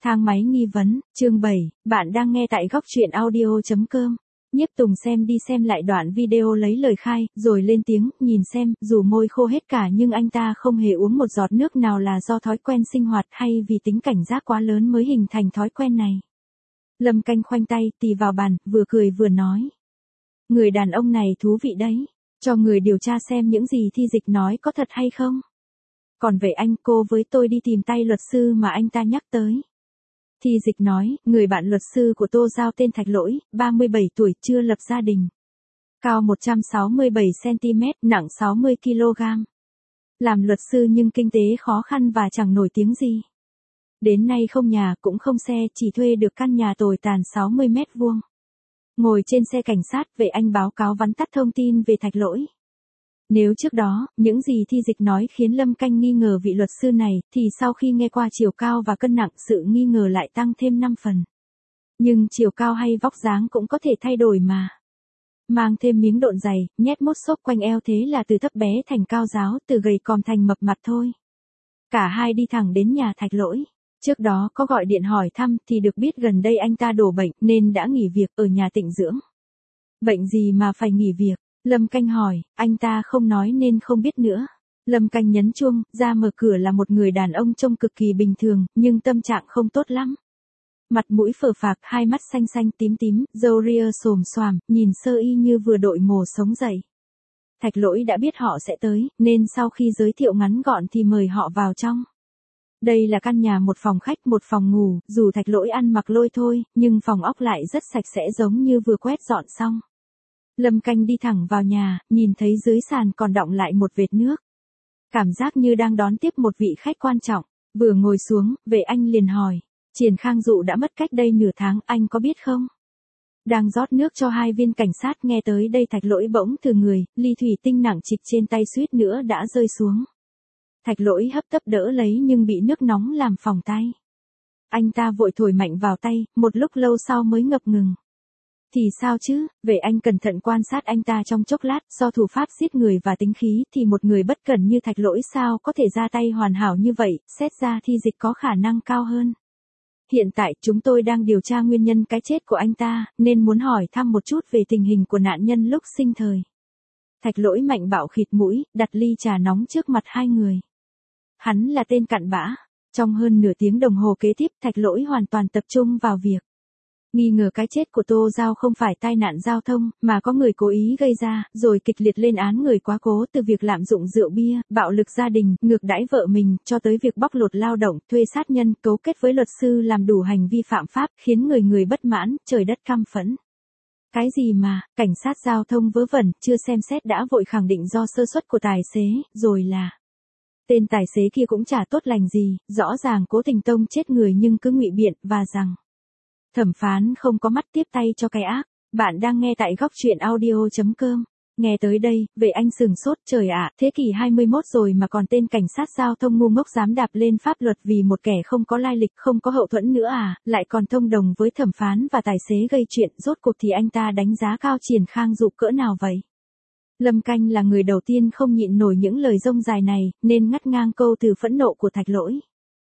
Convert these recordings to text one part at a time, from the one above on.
Thang máy nghi vấn, chương 7, bạn đang nghe tại góc truyện audio.com. Nhiếp Tùng xem đi xem lại đoạn video lấy lời khai, rồi lên tiếng, nhìn xem, dù môi khô hết cả nhưng anh ta không hề uống một giọt nước nào là do thói quen sinh hoạt hay vì tính cảnh giác quá lớn mới hình thành thói quen này. Lâm Canh khoanh tay, tì vào bàn, vừa cười vừa nói. Người đàn ông này thú vị đấy, cho người điều tra xem những gì Thi Dịch nói có thật hay không. Còn về anh, cô với tôi đi tìm tay luật sư mà anh ta nhắc tới. Thi Dịch nói, người bạn luật sư của Tô Giao tên Thạch Lỗi, 37 tuổi, chưa lập gia đình. Cao 167cm, nặng 60kg. Làm luật sư nhưng kinh tế khó khăn và chẳng nổi tiếng gì. Đến nay không nhà cũng không xe, chỉ thuê được căn nhà tồi tàn 60m². Ngồi trên xe cảnh sát, vệ anh báo cáo vắn tắt thông tin về Thạch Lỗi. Nếu trước đó, những gì Thi Dịch nói khiến Lâm Canh nghi ngờ vị luật sư này, thì sau khi nghe qua chiều cao và cân nặng sự nghi ngờ lại tăng thêm 5 phần. Nhưng chiều cao hay vóc dáng cũng có thể thay đổi mà. Mang thêm miếng độn dày, nhét mốt xốp quanh eo thế là từ thấp bé thành cao ráo, từ gầy còm thành mập mặt thôi. Cả hai đi thẳng đến nhà Thạch Lỗi. Trước đó có gọi điện hỏi thăm thì được biết gần đây anh ta đổ bệnh nên đã nghỉ việc ở nhà tịnh dưỡng. Bệnh gì mà phải nghỉ việc? Lâm Canh hỏi, anh ta không nói nên không biết nữa. Lâm Canh nhấn chuông, ra mở cửa là một người đàn ông trông cực kỳ bình thường, nhưng tâm trạng không tốt lắm. Mặt mũi phờ phạc, hai mắt xanh xanh tím tím, râu ria xồm xoàm, nhìn sơ y như vừa đội mồ sống dậy. Thạch Lỗi đã biết họ sẽ tới, nên sau khi giới thiệu ngắn gọn thì mời họ vào trong. Đây là căn nhà một phòng khách một phòng ngủ, dù Thạch Lỗi ăn mặc lôi thôi, nhưng phòng ốc lại rất sạch sẽ giống như vừa quét dọn xong. Lâm Canh đi thẳng vào nhà, nhìn thấy dưới sàn còn đọng lại một vệt nước. Cảm giác như đang đón tiếp một vị khách quan trọng. Vừa ngồi xuống, vệ anh liền hỏi. Triển Khang Dụ đã mất cách đây nửa tháng, anh có biết không? Đang rót nước cho hai viên cảnh sát nghe tới đây Thạch Lỗi bỗng thừ người, ly thủy tinh nặng trịch trên tay suýt nữa đã rơi xuống. Thạch Lỗi hấp tấp đỡ lấy nhưng bị nước nóng làm phỏng tay. Anh ta vội thổi mạnh vào tay, một lúc lâu sau mới ngập ngừng. Thì sao chứ, vệ anh cẩn thận quan sát anh ta trong chốc lát, do thủ pháp giết người và tính khí thì một người bất cẩn như Thạch Lỗi sao có thể ra tay hoàn hảo như vậy, xét ra Thi Dịch có khả năng cao hơn. Hiện tại chúng tôi đang điều tra nguyên nhân cái chết của anh ta, nên muốn hỏi thăm một chút về tình hình của nạn nhân lúc sinh thời. Thạch Lỗi mạnh bạo khịt mũi, đặt ly trà nóng trước mặt hai người. Hắn là tên cặn bã. Trong hơn nửa tiếng đồng hồ kế tiếp, Thạch Lỗi hoàn toàn tập trung vào việc. Nghi ngờ cái chết của Tô Giao không phải tai nạn giao thông, mà có người cố ý gây ra, rồi kịch liệt lên án người quá cố từ việc lạm dụng rượu bia, bạo lực gia đình, ngược đãi vợ mình, cho tới việc bóc lột lao động, thuê sát nhân, cấu kết với luật sư làm đủ hành vi phạm pháp, khiến người bất mãn, trời đất căm phẫn. Cái gì mà, cảnh sát giao thông vớ vẩn, chưa xem xét đã vội khẳng định do sơ suất của tài xế, rồi là... Tên tài xế kia cũng chả tốt lành gì, rõ ràng cố tình tông chết người nhưng cứ ngụy biện, và rằng... Thẩm phán không có mắt tiếp tay cho cái ác. Bạn đang nghe tại góc truyện audio.com. Nghe tới đây, vệ anh sừng sốt, trời ạ, thế kỷ 21 rồi mà còn tên cảnh sát giao thông ngu ngốc dám đạp lên pháp luật vì một kẻ không có lai lịch, không có hậu thuẫn nữa à, lại còn thông đồng với thẩm phán và tài xế gây chuyện, rốt cuộc thì anh ta đánh giá cao Triển Khang Dụ cỡ nào vậy? Lâm Canh là người đầu tiên không nhịn nổi những lời rông dài này, nên ngắt ngang câu từ phẫn nộ của Thạch Lỗi.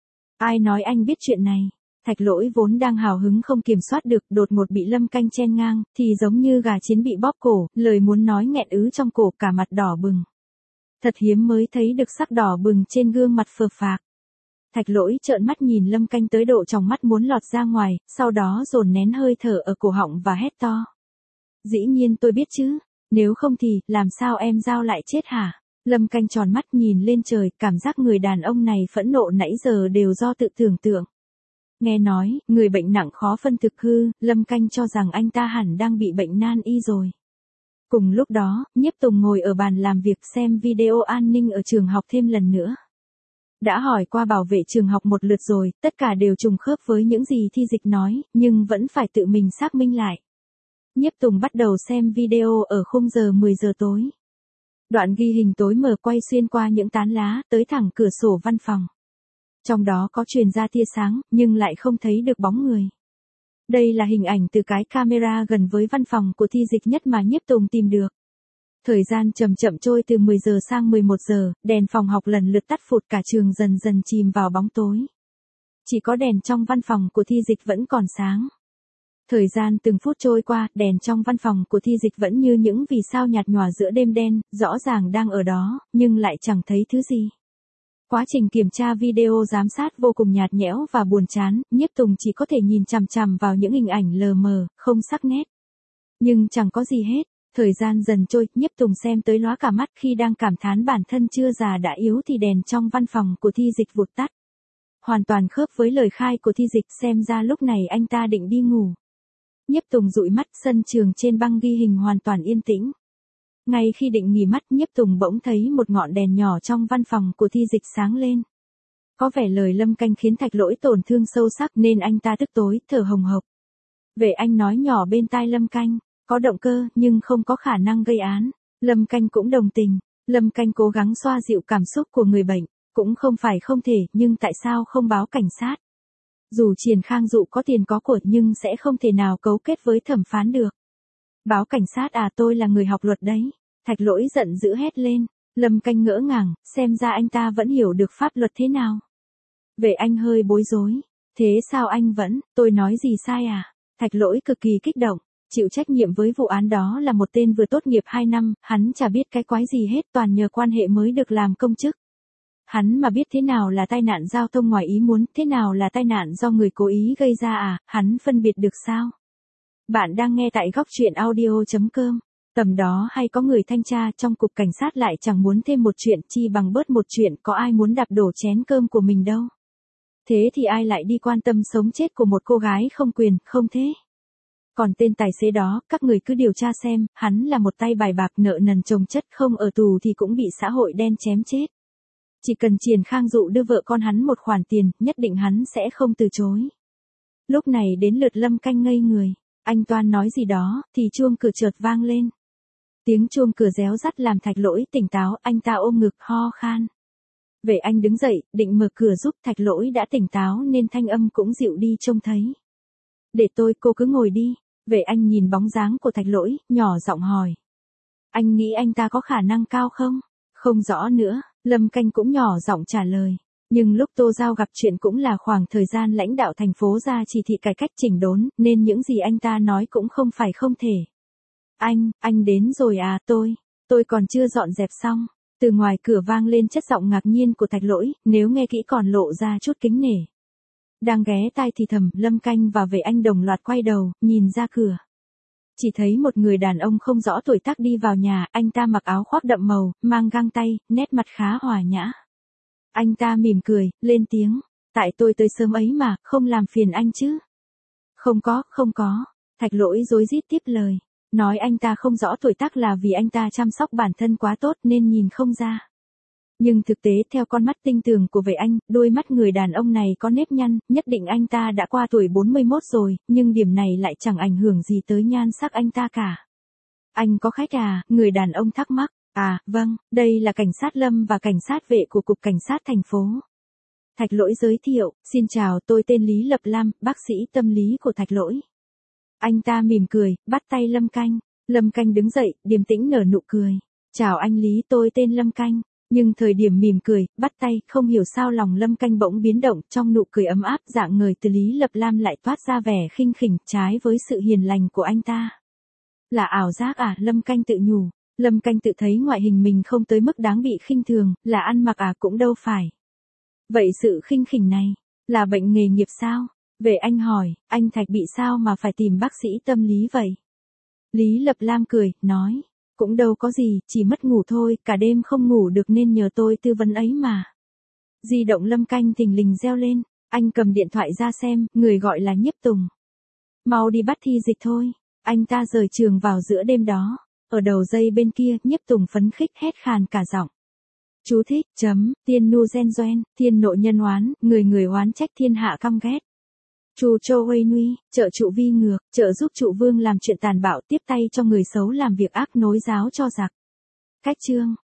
Ai nói anh biết chuyện này? Thạch Lỗi vốn đang hào hứng không kiểm soát được, đột ngột bị Lâm Canh chen ngang, thì giống như gà chiến bị bóp cổ, lời muốn nói nghẹn ứ trong cổ, cả mặt đỏ bừng. Thật hiếm mới thấy được sắc đỏ bừng trên gương mặt phờ phạc. Thạch Lỗi trợn mắt nhìn Lâm Canh tới độ trong mắt muốn lọt ra ngoài, sau đó dồn nén hơi thở ở cổ họng và hét to. Dĩ nhiên tôi biết chứ, nếu không thì, làm sao em Giao lại chết hả? Lâm Canh tròn mắt nhìn lên trời, cảm giác người đàn ông này phẫn nộ nãy giờ đều do tự tưởng tượng. Nghe nói, người bệnh nặng khó phân thực hư, Lâm Canh cho rằng anh ta hẳn đang bị bệnh nan y rồi. Cùng lúc đó, Nhiếp Tùng ngồi ở bàn làm việc xem video an ninh ở trường học thêm lần nữa. Đã hỏi qua bảo vệ trường học một lượt rồi, tất cả đều trùng khớp với những gì Thi Dịch nói, nhưng vẫn phải tự mình xác minh lại. Nhiếp Tùng bắt đầu xem video ở khung giờ 10 giờ tối. Đoạn ghi hình tối mờ quay xuyên qua những tán lá, tới thẳng cửa sổ văn phòng. Trong đó có truyền ra tia sáng, nhưng lại không thấy được bóng người. Đây là hình ảnh từ cái camera gần với văn phòng của Thi Dịch nhất mà Nhiếp Tùng tìm được. Thời gian chậm chậm trôi từ 10 giờ sang 11 giờ, đèn phòng học lần lượt tắt phụt, cả trường dần dần chìm vào bóng tối. Chỉ có đèn trong văn phòng của Thi Dịch vẫn còn sáng. Thời gian từng phút trôi qua, đèn trong văn phòng của Thi Dịch vẫn như những vì sao nhạt nhòa giữa đêm đen, rõ ràng đang ở đó, nhưng lại chẳng thấy thứ gì. Quá trình kiểm tra video giám sát vô cùng nhạt nhẽo và buồn chán, Nhiếp Tùng chỉ có thể nhìn chằm chằm vào những hình ảnh lờ mờ, không sắc nét. Nhưng chẳng có gì hết. Thời gian dần trôi, Nhiếp Tùng xem tới lóa cả mắt khi đang cảm thán bản thân chưa già đã yếu thì đèn trong văn phòng của Thi Dịch vụt tắt. Hoàn toàn khớp với lời khai của Thi Dịch, xem ra lúc này anh ta định đi ngủ. Nhiếp Tùng dụi mắt, sân trường trên băng ghi hình hoàn toàn yên tĩnh. Ngay khi định nghỉ mắt, Nhiếp Tùng bỗng thấy một ngọn đèn nhỏ trong văn phòng của Thi Dịch sáng lên. Có vẻ lời Lâm Canh khiến Thạch Lỗi tổn thương sâu sắc nên anh ta tức tối, thở hồng hộc. Vệ Anh nói nhỏ bên tai Lâm Canh, có động cơ nhưng không có khả năng gây án. Lâm Canh cũng đồng tình. Lâm Canh cố gắng xoa dịu cảm xúc của người bệnh. Cũng không phải không thể, nhưng tại sao không báo cảnh sát? Dù Triển Khang Dụ có tiền có của nhưng sẽ không thể nào cấu kết với thẩm phán được. Báo cảnh sát à, tôi là người học luật đấy. Thạch Lỗi giận dữ hét lên. Lâm Canh ngỡ ngàng, xem ra anh ta vẫn hiểu được pháp luật thế nào. Vệ Anh hơi bối rối. Thế sao anh vẫn, tôi nói gì sai à? Thạch Lỗi cực kỳ kích động. Chịu trách nhiệm với vụ án đó là một tên vừa tốt nghiệp 2 năm, hắn chả biết cái quái gì hết, toàn nhờ quan hệ mới được làm công chức. Hắn mà biết thế nào là tai nạn giao thông ngoài ý muốn, thế nào là tai nạn do người cố ý gây ra à, hắn phân biệt được sao? Bạn đang nghe tại góc truyện audio.com. Tầm đó hay có người thanh tra trong cục cảnh sát lại chẳng muốn thêm một chuyện chi bằng bớt một chuyện, có ai muốn đạp đổ chén cơm của mình đâu. Thế thì ai lại đi quan tâm sống chết của một cô gái không quyền, không thế? Còn tên tài xế đó, các người cứ điều tra xem, hắn là một tay bài bạc nợ nần chồng chất, không ở tù thì cũng bị xã hội đen chém chết. Chỉ cần Triển Khang Dụ đưa vợ con hắn một khoản tiền, nhất định hắn sẽ không từ chối. Lúc này đến lượt Lâm Canh ngây người. Anh toan nói gì đó, thì chuông cửa chợt vang lên. Tiếng chuông cửa réo rắt làm Thạch Lỗi tỉnh táo, anh ta ôm ngực ho khan. Vệ Anh đứng dậy, định mở cửa giúp. Thạch Lỗi đã tỉnh táo nên thanh âm cũng dịu đi trông thấy. Để tôi, cô cứ ngồi đi. Vệ Anh nhìn bóng dáng của Thạch Lỗi, nhỏ giọng hỏi. Anh nghĩ anh ta có khả năng cao không? Không rõ nữa, Lâm Canh cũng nhỏ giọng trả lời. Nhưng lúc Tô Giao gặp chuyện cũng là khoảng thời gian lãnh đạo thành phố ra chỉ thị cải cách chỉnh đốn, nên những gì anh ta nói cũng không phải không thể. Anh đến rồi à, tôi còn chưa dọn dẹp xong. Từ ngoài cửa vang lên chất giọng ngạc nhiên của Thạch Lỗi, nếu nghe kỹ còn lộ ra chút kính nể. Đang ghé tai thì thầm, Lâm Canh và Vệ Anh đồng loạt quay đầu, nhìn ra cửa. Chỉ thấy một người đàn ông không rõ tuổi tác đi vào nhà, anh ta mặc áo khoác đậm màu, mang găng tay, nét mặt khá hòa nhã. Anh ta mỉm cười, lên tiếng, tại tôi tới sớm ấy mà, không làm phiền anh chứ. Không có, Thạch Lỗi rối rít tiếp lời, nói anh ta không rõ tuổi tác là vì anh ta chăm sóc bản thân quá tốt nên nhìn không ra. Nhưng thực tế theo con mắt tinh tường của Vệ Anh, đôi mắt người đàn ông này có nếp nhăn, nhất định anh ta đã qua tuổi 41 rồi, nhưng điểm này lại chẳng ảnh hưởng gì tới nhan sắc anh ta cả. Anh có khách à, người đàn ông thắc mắc. À, vâng, đây là cảnh sát Lâm và cảnh sát Vệ của Cục Cảnh sát thành phố. Thạch Lỗi giới thiệu, xin chào, tôi tên Lý Lập Lam, bác sĩ tâm lý của Thạch Lỗi. Anh ta mỉm cười, bắt tay Lâm Canh. Lâm Canh đứng dậy, điềm tĩnh nở nụ cười. Chào anh Lý, tôi tên Lâm Canh. Nhưng thời điểm mỉm cười, bắt tay, không hiểu sao lòng Lâm Canh bỗng biến động, trong nụ cười ấm áp dạng người từ Lý Lập Lam lại toát ra vẻ khinh khỉnh, trái với sự hiền lành của anh ta. Là ảo giác à, Lâm Canh tự nhủ. Lâm Canh tự thấy ngoại hình mình không tới mức đáng bị khinh thường, là ăn mặc à cũng đâu phải. Vậy sự khinh khỉnh này, là bệnh nghề nghiệp sao? Vệ Anh hỏi, anh Thạch bị sao mà phải tìm bác sĩ tâm lý vậy? Lý Lập Lam cười, nói, cũng đâu có gì, chỉ mất ngủ thôi, cả đêm không ngủ được nên nhờ tôi tư vấn ấy mà. Di động Lâm Canh thình lình reo lên, anh cầm điện thoại ra xem, người gọi là Nhiếp Tùng. Mau đi bắt Thi Dịch thôi, anh ta rời trường vào giữa đêm đó. Ở đầu dây bên kia, Nhiếp Tùng phấn khích hét khàn cả giọng. Chú thích, tiên nu gen doen, thiên nộ nhân oán, người người oán trách thiên hạ căm ghét. Chu Châu Huê Nui, trợ trụ vi ngược, trợ giúp trụ vương làm chuyện tàn bạo tiếp tay cho người xấu làm việc ác nối giáo cho giặc. Cách chương.